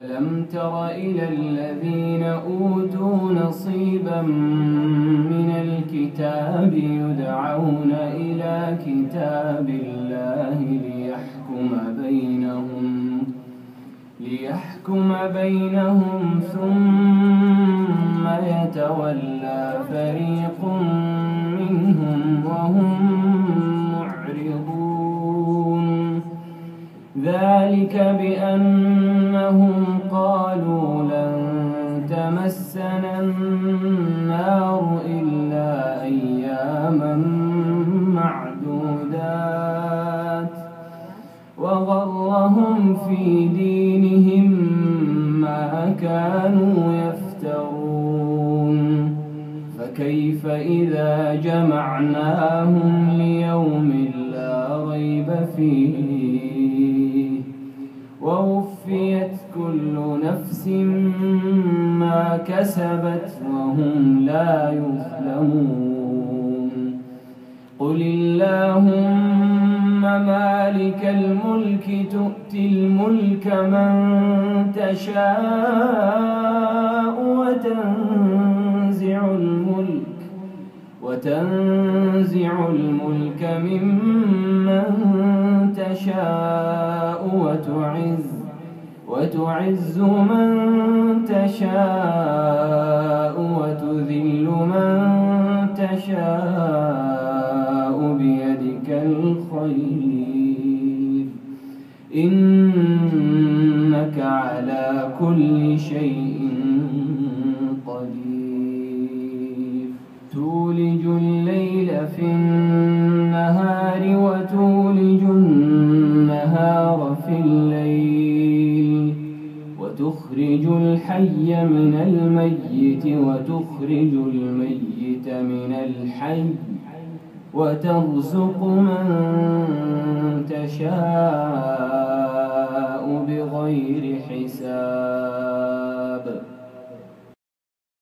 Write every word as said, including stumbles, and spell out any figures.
ألم تر إلى الذين أوتوا نصيبا من الكتاب يدعون إلى كتاب الله ليحكم بينهم ليحكم بينهم ثم يتولى فريق منهم وهم معرضون. ذلك بأنهم قالوا لن تمسنا النار إلا أياما معدودات وغرهم في دينهم ما كانوا يفترون. فكيف إذا جمعناهم ليوم لا ريب فيه ووفيت كل نفس ما كسبت وهم لا يظلمون. قل اللهم مالك الملك تؤتي الملك من تشاء وتنزع الملك وتنزع الملك ممن تشاء وتعز وتعز من تشاء وتذل من تشاء بيدك الخير إنك على كل شيء قدير. تولج الليل في النهار وتولج النهار في الليل وتخرج الحي من الميت وتخرج الميت من الحي وترزق من تشاء بغير حساب.